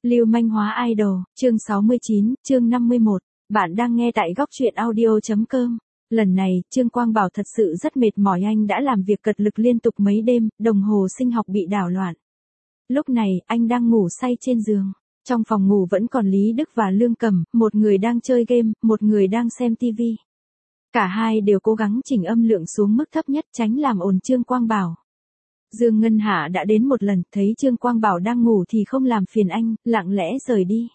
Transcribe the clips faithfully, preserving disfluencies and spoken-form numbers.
Lưu manh hóa idol, chương sáu mươi chín, chương năm mươi mốt. Bạn đang nghe tại góc truyện audio.com. Lần này, Trương Quang Bảo thật sự rất mệt mỏi, anh đã làm việc cật lực liên tục mấy đêm, đồng hồ sinh học bị đảo loạn. Lúc này, anh đang ngủ say trên giường. Trong phòng ngủ vẫn còn Lý Đức và Lương Cẩm, một người đang chơi game, một người đang xem tivi. Cả hai đều cố gắng chỉnh âm lượng xuống mức thấp nhất tránh làm ồn Trương Quang Bảo. Dương Ngân Hạ đã đến một lần, thấy Trương Quang Bảo đang ngủ thì không làm phiền anh, lặng lẽ rời đi.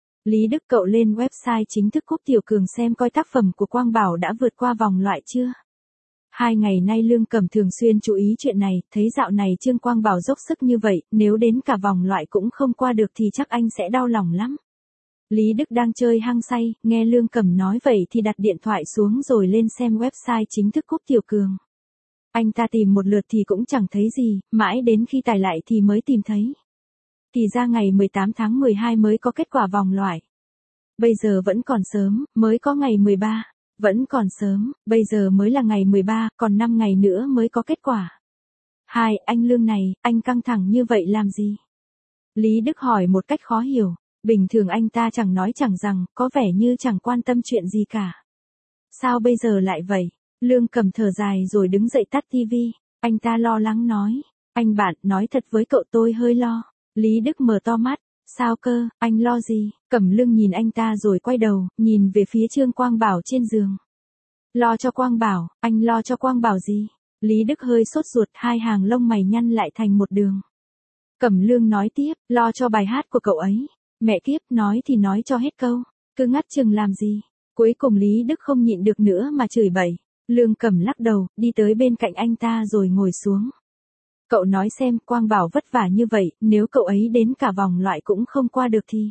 Lý Đức cậu lên website chính thức Cúc Tiểu Cường xem coi tác phẩm của Quang Bảo đã vượt qua vòng loại chưa. Hai ngày nay Lương Cẩm thường xuyên chú ý chuyện này, thấy dạo này Trương Quang Bảo dốc sức như vậy, nếu đến cả vòng loại cũng không qua được thì chắc anh sẽ đau lòng lắm. Lý Đức đang chơi hăng say, nghe Lương Cẩm nói vậy thì đặt điện thoại xuống rồi lên xem website chính thức Cúc Tiểu Cường. Anh ta tìm một lượt thì cũng chẳng thấy gì, mãi đến khi tải lại thì mới tìm thấy. Thì ra ngày mười tám tháng mười hai mới có kết quả vòng loại. Bây giờ vẫn còn sớm, mới có ngày mười ba. Vẫn còn sớm, bây giờ mới là ngày mười ba, còn năm ngày nữa mới có kết quả. Hai, anh Lương này, anh căng thẳng như vậy làm gì? Lý Đức hỏi một cách khó hiểu. Bình thường anh ta chẳng nói chẳng rằng, có vẻ như chẳng quan tâm chuyện gì cả. Sao bây giờ lại vậy? Lương Cẩm thở dài rồi đứng dậy tắt tivi. Anh ta lo lắng nói. Anh bạn, nói thật với cậu tôi hơi lo. Lý Đức mở to mắt. Sao cơ, anh lo gì? Cẩm Lương nhìn anh ta rồi quay đầu, nhìn về phía Trương Quang Bảo trên giường. Lo cho Quang Bảo, anh lo cho Quang Bảo gì? Lý Đức hơi sốt ruột, hai hàng lông mày nhăn lại thành một đường. Cẩm Lương nói tiếp, lo cho bài hát của cậu ấy. Mẹ kiếp, nói thì nói cho hết câu, cứ ngắt chừng làm gì? Cuối cùng Lý Đức không nhịn được nữa mà chửi bậy. Lương Cẩm lắc đầu, đi tới bên cạnh anh ta rồi ngồi xuống. Cậu nói xem, Quang Bảo vất vả như vậy, nếu cậu ấy đến cả vòng loại cũng không qua được thì...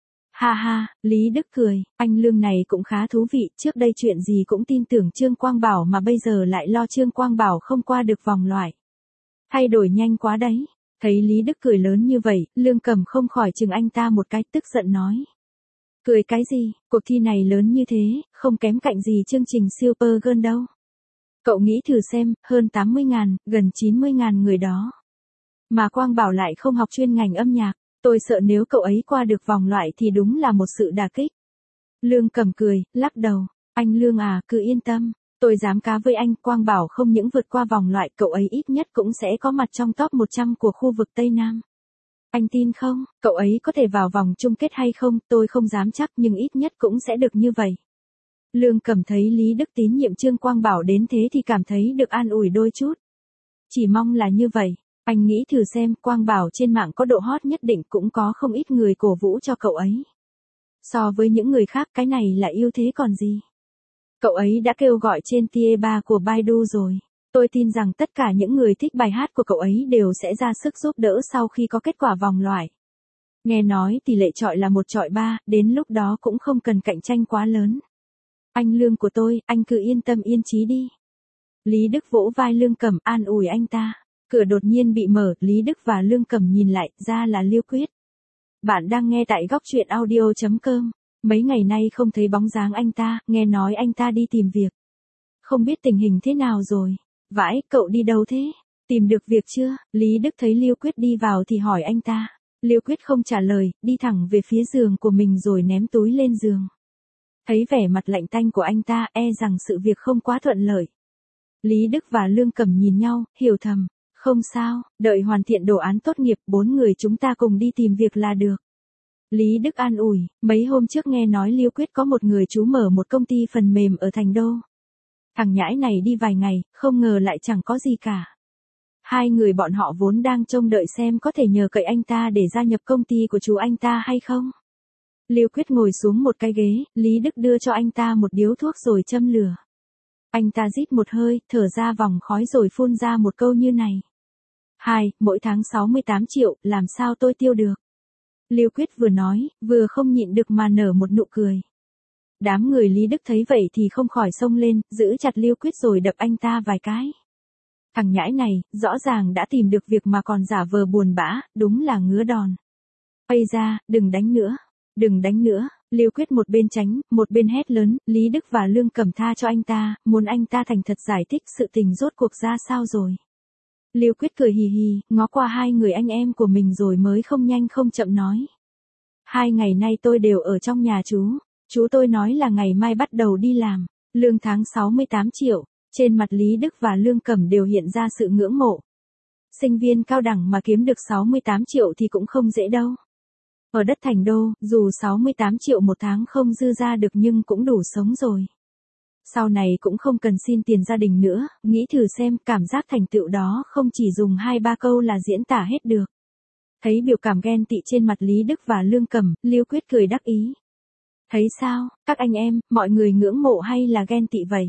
Ha ha, Lý Đức cười, anh Lương này cũng khá thú vị, trước đây chuyện gì cũng tin tưởng Trương Quang Bảo mà bây giờ lại lo Trương Quang Bảo không qua được vòng loại. Thay đổi nhanh quá đấy. Thấy Lý Đức cười lớn như vậy, Lương Cẩm không khỏi chừng anh ta một cái, tức giận nói. Cười cái gì, cuộc thi này lớn như thế, không kém cạnh gì chương trình Super Girl đâu. Cậu nghĩ thử xem, hơn tám mươi ngàn, gần chín mươi ngàn người đó. Mà Quang Bảo lại không học chuyên ngành âm nhạc, tôi sợ nếu cậu ấy qua được vòng loại thì đúng là một sự đả kích. Lương Cẩm cười, lắc đầu, anh Lương à, cứ yên tâm, tôi dám cá với anh, Quang Bảo không những vượt qua vòng loại, cậu ấy ít nhất cũng sẽ có mặt trong top một trăm của khu vực Tây Nam. Anh tin không, cậu ấy có thể vào vòng chung kết hay không, tôi không dám chắc nhưng ít nhất cũng sẽ được như vậy. Lương Cẩm thấy Lý Đức tín nhiệm Trương Quang Bảo đến thế thì cảm thấy được an ủi đôi chút. Chỉ mong là như vậy, anh nghĩ thử xem, Quang Bảo trên mạng có độ hot nhất định cũng có không ít người cổ vũ cho cậu ấy. So với những người khác cái này là ưu thế còn gì. Cậu ấy đã kêu gọi trên tier ba của Baidu rồi. Tôi tin rằng tất cả những người thích bài hát của cậu ấy đều sẽ ra sức giúp đỡ sau khi có kết quả vòng loại. Nghe nói tỷ lệ chọi là một chọi ba, đến lúc đó cũng không cần cạnh tranh quá lớn. Anh Lương của tôi, anh cứ yên tâm yên chí đi. Lý Đức vỗ vai Lương Cẩm an ủi anh ta. Cửa đột nhiên bị mở, Lý Đức và Lương Cẩm nhìn lại, ra là Liêu Quyết. Bạn đang nghe tại góc truyện audio.com. Mấy ngày nay không thấy bóng dáng anh ta, nghe nói anh ta đi tìm việc. Không biết tình hình thế nào rồi. Vãi, cậu đi đâu thế? Tìm được việc chưa? Lý Đức thấy Liêu Quyết đi vào thì hỏi anh ta. Liêu Quyết không trả lời, đi thẳng về phía giường của mình rồi ném túi lên giường. Thấy vẻ mặt lạnh tanh của anh ta, e rằng sự việc không quá thuận lợi. Lý Đức và Lương Cẩm nhìn nhau, hiểu thầm. Không sao, đợi hoàn thiện đồ án tốt nghiệp, bốn người chúng ta cùng đi tìm việc là được. Lý Đức an ủi, mấy hôm trước nghe nói Liêu Quyết có một người chú mở một công ty phần mềm ở Thành Đô. Thằng nhãi này đi vài ngày, không ngờ lại chẳng có gì cả. Hai người bọn họ vốn đang trông đợi xem có thể nhờ cậy anh ta để gia nhập công ty của chú anh ta hay không. Liêu Quyết ngồi xuống một cái ghế, Lý Đức đưa cho anh ta một điếu thuốc rồi châm lửa. Anh ta rít một hơi, thở ra vòng khói rồi phun ra một câu như này. Hai, mỗi tháng sáu mươi tám triệu, làm sao tôi tiêu được? Liêu Quyết vừa nói, vừa không nhịn được mà nở một nụ cười. Đám người Lý Đức thấy vậy thì không khỏi xông lên, giữ chặt Liêu Quyết rồi đập anh ta vài cái. Thằng nhãi này, rõ ràng đã tìm được việc mà còn giả vờ buồn bã, đúng là ngứa đòn. Ây da, đừng đánh nữa, đừng đánh nữa. Liêu Quyết một bên tránh, một bên hét lớn, Lý Đức và Lương Cẩm tha cho anh ta, muốn anh ta thành thật giải thích sự tình rốt cuộc ra sao rồi. Liêu Quyết cười hì hì, ngó qua hai người anh em của mình rồi mới không nhanh không chậm nói. Hai ngày nay tôi đều ở trong nhà chú. Chú tôi nói là ngày mai bắt đầu đi làm. Lương tháng sáu mươi tám triệu. Trên mặt Lý Đức và Lương Cẩm đều hiện ra sự ngưỡng mộ. Sinh viên cao đẳng mà kiếm được sáu mươi tám triệu thì cũng không dễ đâu. Ở đất thành đô, dù sáu mươi tám triệu một tháng không dư ra được nhưng cũng đủ sống rồi. Sau này cũng không cần xin tiền gia đình nữa, nghĩ thử xem cảm giác thành tựu đó không chỉ dùng hai ba câu là diễn tả hết được. Thấy biểu cảm ghen tị trên mặt Lý Đức và Lương Cẩm, Liêu Quyết cười đắc ý. Thấy sao, các anh em, mọi người ngưỡng mộ hay là ghen tị vậy?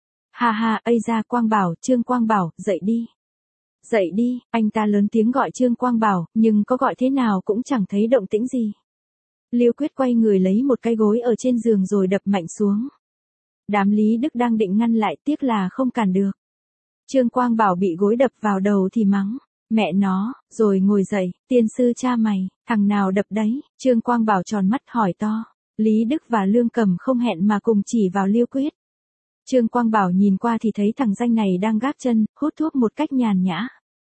Ha ha, ây ra Quang Bảo, Trương Quang Bảo, dậy đi. Dậy đi, anh ta lớn tiếng gọi Trương Quang Bảo, nhưng có gọi thế nào cũng chẳng thấy động tĩnh gì. Liêu Quyết quay người lấy một cái gối ở trên giường rồi đập mạnh xuống. Đám Lý Đức đang định ngăn lại, tiếc là không cản được. Trương Quang Bảo bị gối đập vào đầu thì mắng. Mẹ nó, rồi ngồi dậy, tiên sư cha mày, thằng nào đập đấy? Trương Quang Bảo tròn mắt hỏi to. Lý Đức và Lương Cẩm không hẹn mà cùng chỉ vào Liêu Quyết. Trương Quang Bảo nhìn qua thì thấy thằng danh này đang gác chân, hút thuốc một cách nhàn nhã.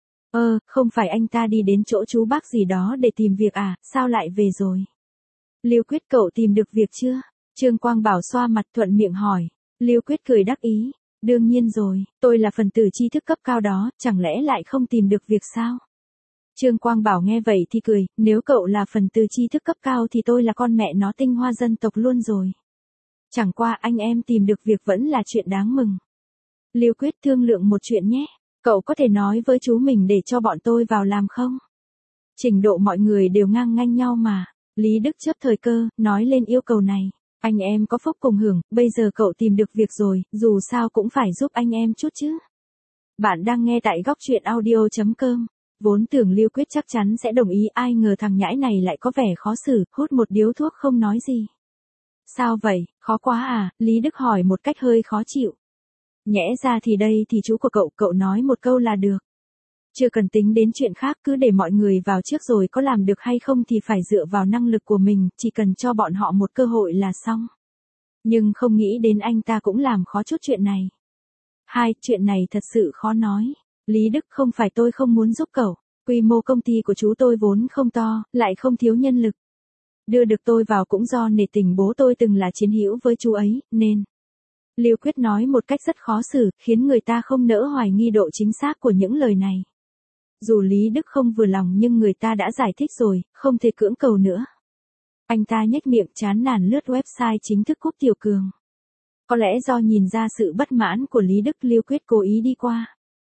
Ơ, không phải anh ta đi đến chỗ chú bác gì đó để tìm việc à, sao lại về rồi? Liêu Quyết cậu tìm được việc chưa? Trương Quang Bảo xoa mặt thuận miệng hỏi. Liêu Quyết cười đắc ý. Đương nhiên rồi, tôi là phần tử tri thức cấp cao đó, chẳng lẽ lại không tìm được việc sao? Trương Quang Bảo nghe vậy thì cười, nếu cậu là phần tử tri thức cấp cao thì tôi là con mẹ nó tinh hoa dân tộc luôn rồi. Chẳng qua anh em tìm được việc vẫn là chuyện đáng mừng. Liêu Quyết thương lượng một chuyện nhé, cậu có thể nói với chú mình để cho bọn tôi vào làm không? Trình độ mọi người đều ngang ngang nhau mà. Lý Đức chớp thời cơ, nói lên yêu cầu này. Anh em có phúc cùng hưởng, bây giờ cậu tìm được việc rồi, dù sao cũng phải giúp anh em chút chứ. Bạn đang nghe tại góc truyện audio chấm com. Vốn tưởng Liêu Quyết chắc chắn sẽ đồng ý, ai ngờ thằng nhãi này lại có vẻ khó xử, hút một điếu thuốc không nói gì. Sao vậy, khó quá à? Lý Đức hỏi một cách hơi khó chịu. Nhẽ ra thì đây thì chú của cậu, cậu nói một câu là được. Chưa cần tính đến chuyện khác, cứ để mọi người vào trước rồi có làm được hay không thì phải dựa vào năng lực của mình, chỉ cần cho bọn họ một cơ hội là xong. Nhưng không nghĩ đến anh ta cũng làm khó chút chuyện này. Hai, chuyện này thật sự khó nói. Lý Đức, không phải tôi không muốn giúp cậu, quy mô công ty của chú tôi vốn không to, lại không thiếu nhân lực. Đưa được tôi vào cũng do nể tình bố tôi từng là chiến hữu với chú ấy, nên... Liêu Quyết nói một cách rất khó xử, khiến người ta không nỡ hoài nghi độ chính xác của những lời này. Dù Lý Đức không vừa lòng nhưng người ta đã giải thích rồi, không thể cưỡng cầu nữa. Anh ta nhếch miệng chán nản lướt website chính thức Cúp Tiểu Cường. Có lẽ do nhìn ra sự bất mãn của Lý Đức, Liêu Quyết cố ý đi qua.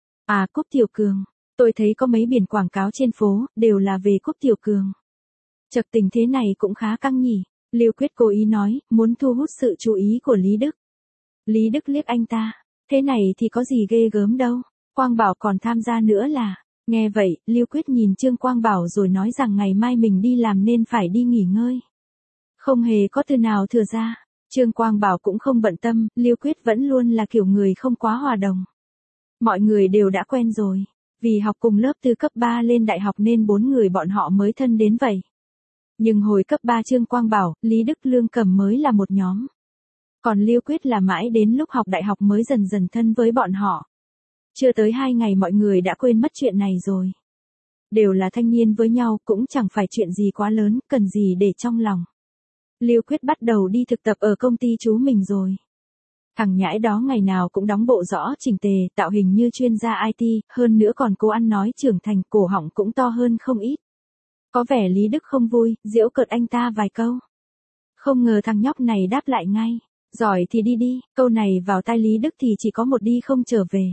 À, Cúp Tiểu Cường, tôi thấy có mấy biển quảng cáo trên phố, đều là về Cúp Tiểu Cường. Chật, tình thế này cũng khá căng nhỉ. Liêu Quyết cố ý nói, muốn thu hút sự chú ý của Lý Đức. Lý Đức liếc anh ta, thế này thì có gì ghê gớm đâu, Quang Bảo còn tham gia nữa là... Nghe vậy, Liêu Quyết nhìn Trương Quang Bảo rồi nói rằng ngày mai mình đi làm nên phải đi nghỉ ngơi. Không hề có từ nào thừa ra. Trương Quang Bảo cũng không bận tâm, Liêu Quyết vẫn luôn là kiểu người không quá hòa đồng. Mọi người đều đã quen rồi. Vì học cùng lớp từ cấp ba lên đại học nên bốn người bọn họ mới thân đến vậy. Nhưng hồi cấp ba Trương Quang Bảo, Lý Đức, Lương Cẩm mới là một nhóm. Còn Liêu Quyết là mãi đến lúc học đại học mới dần dần thân với bọn họ. Chưa tới hai ngày mọi người đã quên mất chuyện này rồi. Đều là thanh niên với nhau, cũng chẳng phải chuyện gì quá lớn, cần gì để trong lòng. Liêu Quyết bắt đầu đi thực tập ở công ty chú mình rồi. Thằng nhãi đó ngày nào cũng đóng bộ rõ chỉnh tề, tạo hình như chuyên gia i tê, hơn nữa còn cố ăn nói trưởng thành, cổ họng cũng to hơn không ít. Có vẻ Lý Đức không vui, giễu cợt anh ta vài câu. Không ngờ thằng nhóc này đáp lại ngay. Giỏi thì đi đi, câu này vào tai Lý Đức thì chỉ có một đi không trở về.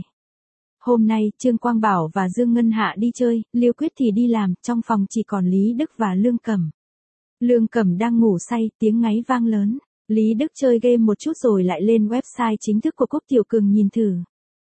Hôm nay, Trương Quang Bảo và Dương Ngân Hạ đi chơi, Liêu Quyết thì đi làm, trong phòng chỉ còn Lý Đức và Lương Cẩm. Lương Cẩm đang ngủ say, tiếng ngáy vang lớn. Lý Đức chơi game một chút rồi lại lên website chính thức của Cúp Tiểu Cường nhìn thử.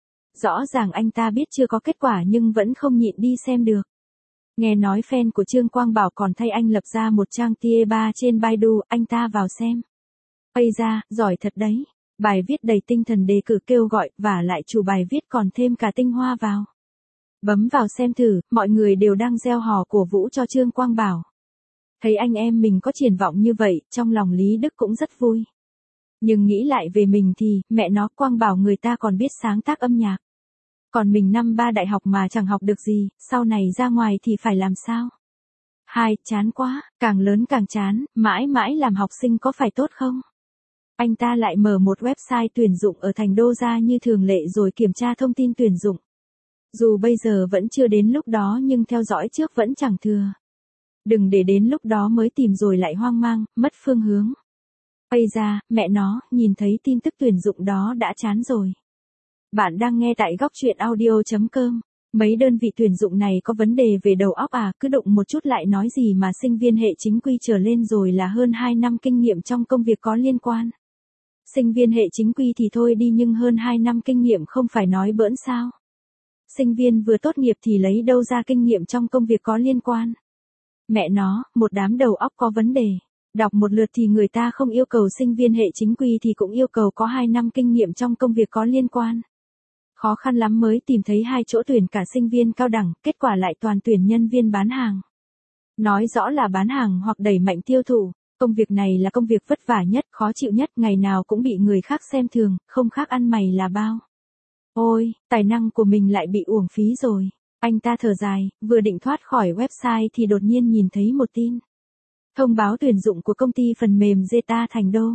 Rõ ràng anh ta biết chưa có kết quả nhưng vẫn không nhịn đi xem được. Nghe nói fan của Trương Quang Bảo còn thay anh lập ra một trang tier ba trên Baidu, anh ta vào xem. Ây da, giỏi thật đấy. Bài viết đầy tinh thần đề cử kêu gọi, và lại chủ bài viết còn thêm cả tinh hoa vào. Bấm vào xem thử, mọi người đều đang reo hò cổ vũ cho Trương Quang Bảo. Thấy anh em mình có triển vọng như vậy, trong lòng Lý Đức cũng rất vui. Nhưng nghĩ lại về mình thì, mẹ nó, Quang Bảo người ta còn biết sáng tác âm nhạc. Còn mình năm ba đại học mà chẳng học được gì, sau này ra ngoài thì phải làm sao? Hai, chán quá, càng lớn càng chán, mãi mãi làm học sinh có phải tốt không? Anh ta lại mở một website tuyển dụng ở thành đô ra như thường lệ rồi kiểm tra thông tin tuyển dụng. Dù bây giờ vẫn chưa đến lúc đó nhưng theo dõi trước vẫn chẳng thừa. Đừng để đến lúc đó mới tìm rồi lại hoang mang, mất phương hướng. Ây da, mẹ nó, nhìn thấy tin tức tuyển dụng đó đã chán rồi. Bạn đang nghe tại góc truyện audio chấm com. Mấy đơn vị tuyển dụng này có vấn đề về đầu óc à, cứ đụng một chút lại nói gì mà sinh viên hệ chính quy trở lên rồi là hơn hai năm kinh nghiệm trong công việc có liên quan. Sinh viên hệ chính quy thì thôi đi nhưng hơn hai năm kinh nghiệm không phải nói bỡn sao. Sinh viên vừa tốt nghiệp thì lấy đâu ra kinh nghiệm trong công việc có liên quan. Mẹ nó, một đám đầu óc có vấn đề. Đọc một lượt thì người ta không yêu cầu sinh viên hệ chính quy thì cũng yêu cầu có hai năm kinh nghiệm trong công việc có liên quan. Khó khăn lắm mới tìm thấy hai chỗ tuyển cả sinh viên cao đẳng, kết quả lại toàn tuyển nhân viên bán hàng. Nói rõ là bán hàng hoặc đẩy mạnh tiêu thụ, công việc này là công việc vất vả nhất, khó chịu nhất, ngày nào cũng bị người khác xem thường, không khác ăn mày là bao. Ôi, tài năng của mình lại bị uổng phí rồi. Anh ta thở dài, vừa định thoát khỏi website thì đột nhiên nhìn thấy một tin. Thông báo tuyển dụng của công ty phần mềm Zeta Thành Đô.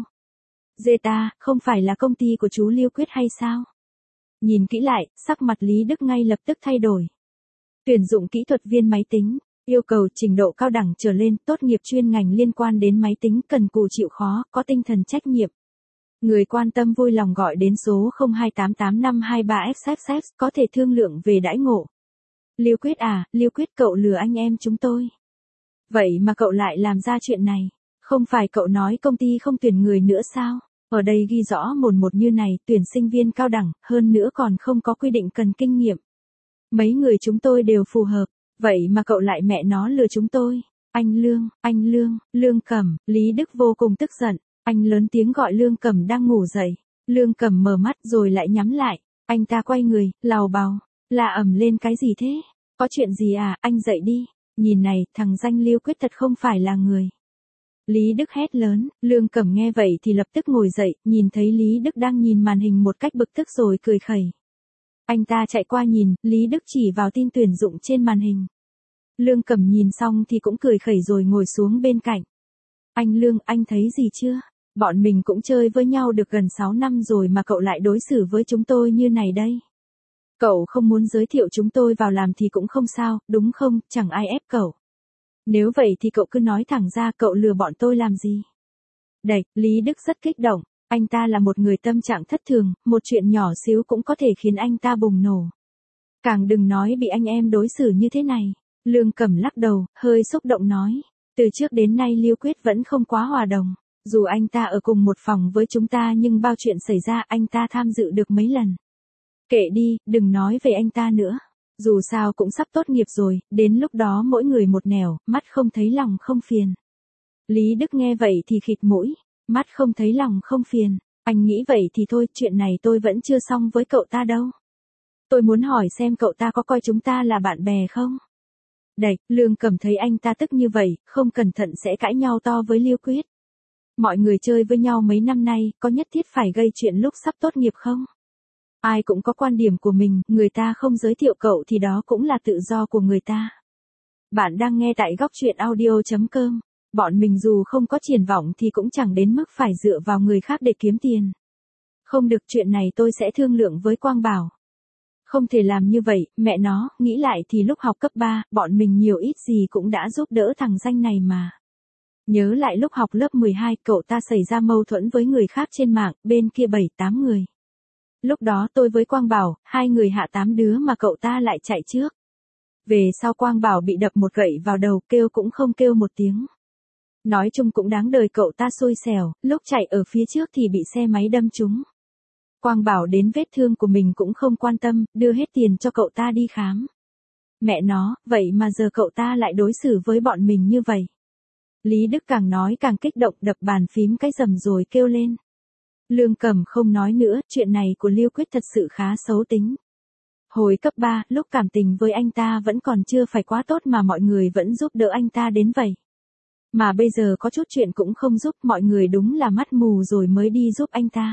Zeta, không phải là công ty của chú Liêu Quyết hay sao? Nhìn kỹ lại, sắc mặt Lý Đức ngay lập tức thay đổi. Tuyển dụng kỹ thuật viên máy tính, yêu cầu trình độ cao đẳng trở lên, tốt nghiệp chuyên ngành liên quan đến máy tính, cần cù chịu khó, có tinh thần trách nhiệm. Người quan tâm vui lòng gọi đến số không hai tám tám năm hai ba F F có thể thương lượng về đãi ngộ. Liêu Quyết à, Liêu Quyết cậu lừa anh em chúng tôi. Vậy mà cậu lại làm ra chuyện này. Không phải cậu nói công ty không tuyển người nữa sao? Ở đây ghi rõ mồn một như này, tuyển sinh viên cao đẳng, hơn nữa còn không có quy định cần kinh nghiệm. Mấy người chúng tôi đều phù hợp, vậy mà cậu lại mẹ nó lừa chúng tôi. Anh Lương, anh Lương, Lương Cẩm, Lý Đức vô cùng tức giận. Anh lớn tiếng gọi Lương Cẩm đang ngủ dậy. Lương Cẩm mở mắt rồi lại nhắm lại. Anh ta quay người, lào bào, la ầm lên cái gì thế? Có chuyện gì à, anh dậy đi. Nhìn này, thằng danh Liêu Quyết thật không phải là người. Lý Đức hét lớn, Lương Cẩm nghe vậy thì lập tức ngồi dậy, nhìn thấy Lý Đức đang nhìn màn hình một cách bực tức rồi cười khẩy. Anh ta chạy qua nhìn, Lý Đức chỉ vào tin tuyển dụng trên màn hình. Lương Cẩm nhìn xong thì cũng cười khẩy rồi ngồi xuống bên cạnh. Anh Lương, anh thấy gì chưa? Bọn mình cũng chơi với nhau được gần sáu năm rồi mà cậu lại đối xử với chúng tôi như này đây. Cậu không muốn giới thiệu chúng tôi vào làm thì cũng không sao, đúng không, chẳng ai ép cậu. Nếu vậy thì cậu cứ nói thẳng ra cậu lừa bọn tôi làm gì. Đẩy, Lý Đức rất kích động, anh ta là một người tâm trạng thất thường, một chuyện nhỏ xíu cũng có thể khiến anh ta bùng nổ. Càng đừng nói bị anh em đối xử như thế này. Lương Cẩm lắc đầu, hơi xúc động nói, từ trước đến nay Liêu Quyết vẫn không quá hòa đồng. Dù anh ta ở cùng một phòng với chúng ta nhưng bao chuyện xảy ra anh ta tham dự được mấy lần. Kệ đi, đừng nói về anh ta nữa. Dù sao cũng sắp tốt nghiệp rồi, đến lúc đó mỗi người một nẻo, mắt không thấy lòng không phiền. Lý Đức nghe vậy thì khịt mũi, mắt không thấy lòng không phiền. Anh nghĩ vậy thì thôi, chuyện này tôi vẫn chưa xong với cậu ta đâu. Tôi muốn hỏi xem cậu ta có coi chúng ta là bạn bè không? Đẩy, Lương Cẩm thấy anh ta tức như vậy, không cẩn thận sẽ cãi nhau to với Liêu Quyết. Mọi người chơi với nhau mấy năm nay, có nhất thiết phải gây chuyện lúc sắp tốt nghiệp không? Ai cũng có quan điểm của mình, người ta không giới thiệu cậu thì đó cũng là tự do của người ta. Bạn đang nghe tại góc truyện audio chấm com. Bọn mình dù không có triển vọng thì cũng chẳng đến mức phải dựa vào người khác để kiếm tiền. Không được, chuyện này tôi sẽ thương lượng với Quang Bảo. Không thể làm như vậy, mẹ nó, nghĩ lại thì lúc học cấp ba, bọn mình nhiều ít gì cũng đã giúp đỡ thằng danh này mà. Nhớ lại lúc học lớp mười hai, cậu ta xảy ra mâu thuẫn với người khác trên mạng, bên kia bảy tám người. Lúc đó tôi với Quang Bảo, hai người hạ tám đứa mà cậu ta lại chạy trước. Về sau Quang Bảo bị đập một gậy vào đầu, kêu cũng không kêu một tiếng. Nói chung cũng đáng đời cậu ta xui xẻo, lúc chạy ở phía trước thì bị xe máy đâm trúng. Quang Bảo đến vết thương của mình cũng không quan tâm, đưa hết tiền cho cậu ta đi khám. Mẹ nó, vậy mà giờ cậu ta lại đối xử với bọn mình như vậy. Lý Đức càng nói càng kích động, đập bàn phím cái rầm rồi kêu lên. Lương Cẩm không nói nữa, chuyện này của Liêu Quyết thật sự khá xấu tính. Hồi cấp ba, lúc cảm tình với anh ta vẫn còn chưa phải quá tốt mà mọi người vẫn giúp đỡ anh ta đến vậy. Mà bây giờ có chút chuyện cũng không giúp, mọi người đúng là mắt mù rồi mới đi giúp anh ta.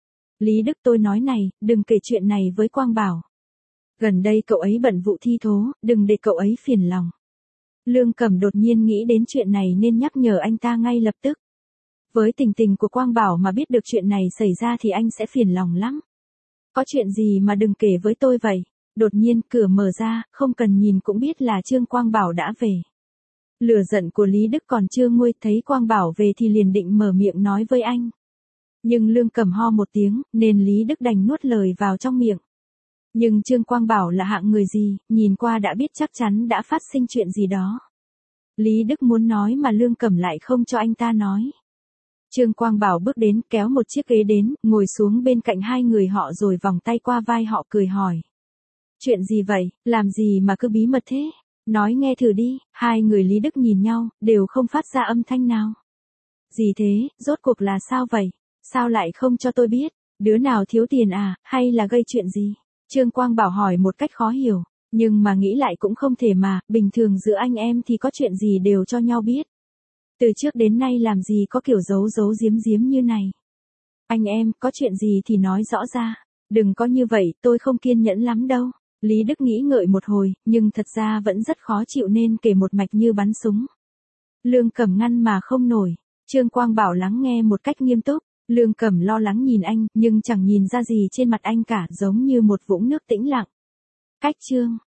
Lý Đức, tôi nói này, đừng kể chuyện này với Quang Bảo. Gần đây cậu ấy bận vụ thi thố, đừng để cậu ấy phiền lòng. Lương Cẩm đột nhiên nghĩ đến chuyện này nên nhắc nhở anh ta ngay lập tức. Với tình tình của Quang Bảo mà biết được chuyện này xảy ra thì anh sẽ phiền lòng lắm. Có chuyện gì mà đừng kể với tôi vậy? Đột nhiên cửa mở ra, không cần nhìn cũng biết là Trương Quang Bảo đã về. Lửa giận của Lý Đức còn chưa nguôi, thấy Quang Bảo về thì liền định mở miệng nói với anh. Nhưng Lương Cẩm ho một tiếng, nên Lý Đức đành nuốt lời vào trong miệng. Nhưng Trương Quang Bảo là hạng người gì, nhìn qua đã biết chắc chắn đã phát sinh chuyện gì đó. Lý Đức muốn nói mà Lương Cẩm lại không cho anh ta nói. Trương Quang Bảo bước đến, kéo một chiếc ghế đến, ngồi xuống bên cạnh hai người họ rồi vòng tay qua vai họ cười hỏi. Chuyện gì vậy, làm gì mà cứ bí mật thế? Nói nghe thử đi. Hai người Lý Đức nhìn nhau, đều không phát ra âm thanh nào. Gì thế, rốt cuộc là sao vậy? Sao lại không cho tôi biết? Đứa nào thiếu tiền à, hay là gây chuyện gì? Trương Quang Bảo hỏi một cách khó hiểu, nhưng mà nghĩ lại cũng không thể mà, bình thường giữa anh em thì có chuyện gì đều cho nhau biết. Từ trước đến nay làm gì có kiểu giấu giấu giếm giếm như này. Anh em, có chuyện gì thì nói rõ ra, đừng có như vậy, tôi không kiên nhẫn lắm đâu. Lý Đức nghĩ ngợi một hồi, nhưng thật ra vẫn rất khó chịu nên kể một mạch như bắn súng. Lương Cẩm ngăn mà không nổi, Trương Quang Bảo lắng nghe một cách nghiêm túc. Lương Cẩm lo lắng nhìn anh, nhưng chẳng nhìn ra gì trên mặt anh cả, giống như một vũng nước tĩnh lặng. Cách chương